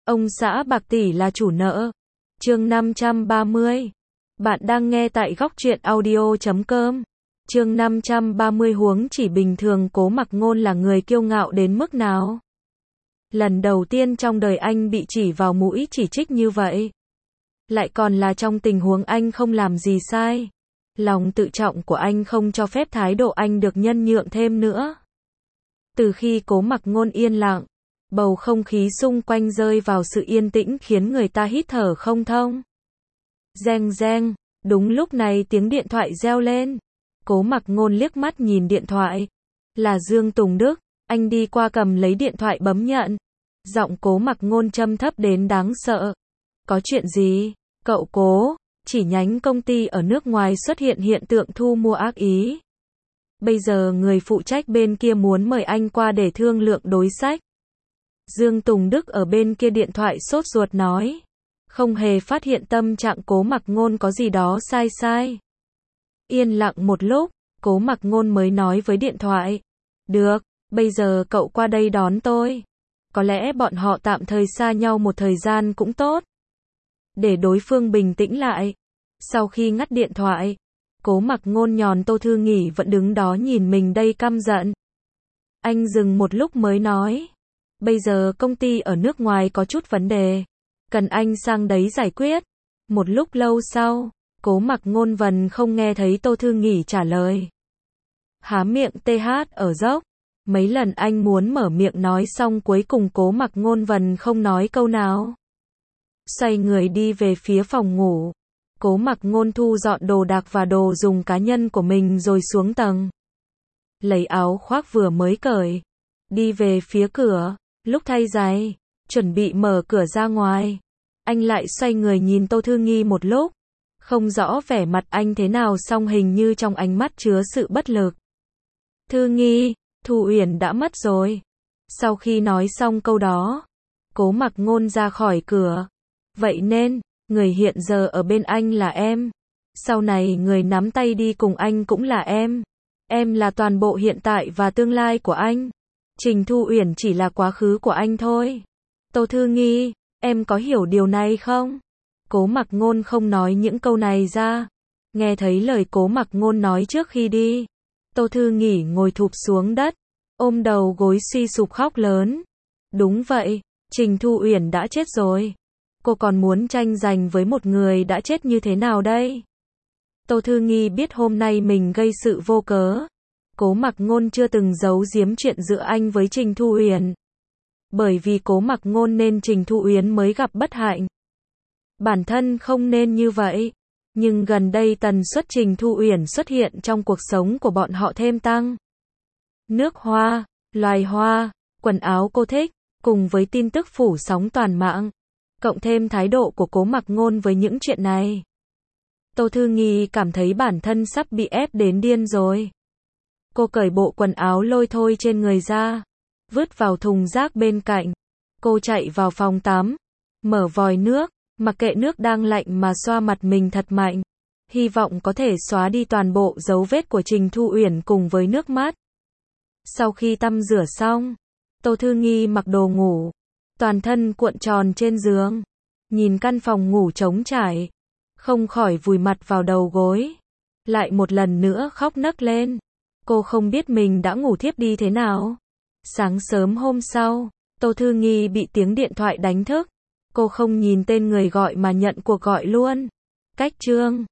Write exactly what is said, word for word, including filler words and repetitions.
Ông xã bạc tỷ là chủ nợ. Chương năm trăm ba mươi. Bạn đang nghe tại góc truyện audio chấm com. Chương năm trăm ba mươi. Huống chỉ bình thường Cố Mặc Ngôn là người kiêu ngạo đến mức nào? Lần đầu tiên trong đời anh bị chỉ vào mũi chỉ trích như vậy. Lại còn là trong tình huống anh không làm gì sai. Lòng tự trọng của anh không cho phép thái độ anh được nhân nhượng thêm nữa. Từ khi Cố Mặc Ngôn yên lặng, bầu không khí xung quanh rơi vào sự yên tĩnh khiến người ta hít thở không thông. Reng reng, đúng lúc này tiếng điện thoại reo lên. Cố Mặc Ngôn liếc mắt nhìn điện thoại. Là Dương Tùng Đức, anh đi qua cầm lấy điện thoại bấm nhận. Giọng Cố Mặc Ngôn trầm thấp đến đáng sợ. Có chuyện gì? Cậu Cố, chỉ nhánh công ty ở nước ngoài xuất hiện hiện tượng thu mua ác ý. Bây giờ người phụ trách bên kia muốn mời anh qua để thương lượng đối sách. Dương Tùng Đức ở bên kia điện thoại sốt ruột nói. Không hề phát hiện tâm trạng Cố Mặc Ngôn có gì đó sai sai. Yên lặng một lúc, Cố Mặc Ngôn mới nói với điện thoại. Được, bây giờ cậu qua đây đón tôi. Có lẽ bọn họ tạm thời xa nhau một thời gian cũng tốt. Để đối phương bình tĩnh lại. Sau khi ngắt điện thoại, Cố Mặc Ngôn nhòn Tô Thư Nghỉ vẫn đứng đó nhìn mình đây căm giận. Anh dừng một lúc mới nói. Bây giờ công ty ở nước ngoài có chút vấn đề. Cần anh sang đấy giải quyết. Một lúc lâu sau, Cố Mặc Ngôn vẫn không nghe thấy Tô Thư Nghỉ trả lời. Há miệng tê hát ở dốc. Mấy lần anh muốn mở miệng nói xong cuối cùng Cố Mặc Ngôn vẫn không nói câu nào. Xoay người đi về phía phòng ngủ. Cố Mặc Ngôn thu dọn đồ đạc và đồ dùng cá nhân của mình rồi xuống tầng. Lấy áo khoác vừa mới cởi. Đi về phía cửa. Lúc thay giày, chuẩn bị mở cửa ra ngoài. Anh lại xoay người nhìn Tô Thư Nghi một lúc. Không rõ vẻ mặt anh thế nào song hình như trong ánh mắt chứa sự bất lực. Thư Nghi, Thu Uyển đã mất rồi. Sau khi nói xong câu đó, Cố Mặc Ngôn ra khỏi cửa. Vậy nên, người hiện giờ ở bên anh là em. Sau này người nắm tay đi cùng anh cũng là em. Em là toàn bộ hiện tại và tương lai của anh. Trình Thu Uyển chỉ là quá khứ của anh thôi. Tô Thư Nghi, em có hiểu điều này không? Cố Mặc Ngôn không nói những câu này ra. Nghe thấy lời Cố Mặc Ngôn nói trước khi đi. Tô Thư Nghỉ ngồi thụp xuống đất, ôm đầu gối suy sụp khóc lớn. Đúng vậy, Trình Thu Uyển đã chết rồi. Cô còn muốn tranh giành với một người đã chết như thế nào đây? Tô Thư Nghi biết hôm nay mình gây sự vô cớ. Cố Mặc Ngôn chưa từng giấu giếm chuyện giữa anh với Trình Thu Uyển. Bởi vì Cố Mặc Ngôn nên Trình Thu Uyển mới gặp bất hạnh. Bản thân không nên như vậy. Nhưng gần đây tần suất Trình Thu Uyển xuất hiện trong cuộc sống của bọn họ thêm tăng. Nước hoa, loài hoa, quần áo cô thích, cùng với tin tức phủ sóng toàn mạng. Cộng thêm thái độ của Cố Mặc Ngôn với những chuyện này. Tô Thư Nghi cảm thấy bản thân sắp bị ép đến điên rồi. Cô cởi bộ quần áo lôi thôi trên người ra, vứt vào thùng rác bên cạnh. Cô chạy vào phòng tắm, mở vòi nước, mặc kệ nước đang lạnh mà xoa mặt mình thật mạnh. Hy vọng có thể xóa đi toàn bộ dấu vết của Trình Thu Uyển cùng với nước mắt. Sau khi tắm rửa xong, Tô Thư Nghi mặc đồ ngủ, toàn thân cuộn tròn trên giường, nhìn căn phòng ngủ trống trải, không khỏi vùi mặt vào đầu gối, lại một lần nữa khóc nấc lên. Cô không biết mình đã ngủ thiếp đi thế nào. Sáng sớm hôm sau, Tô Thư Nghi bị tiếng điện thoại đánh thức. Cô không nhìn tên người gọi mà nhận cuộc gọi luôn. Cách chương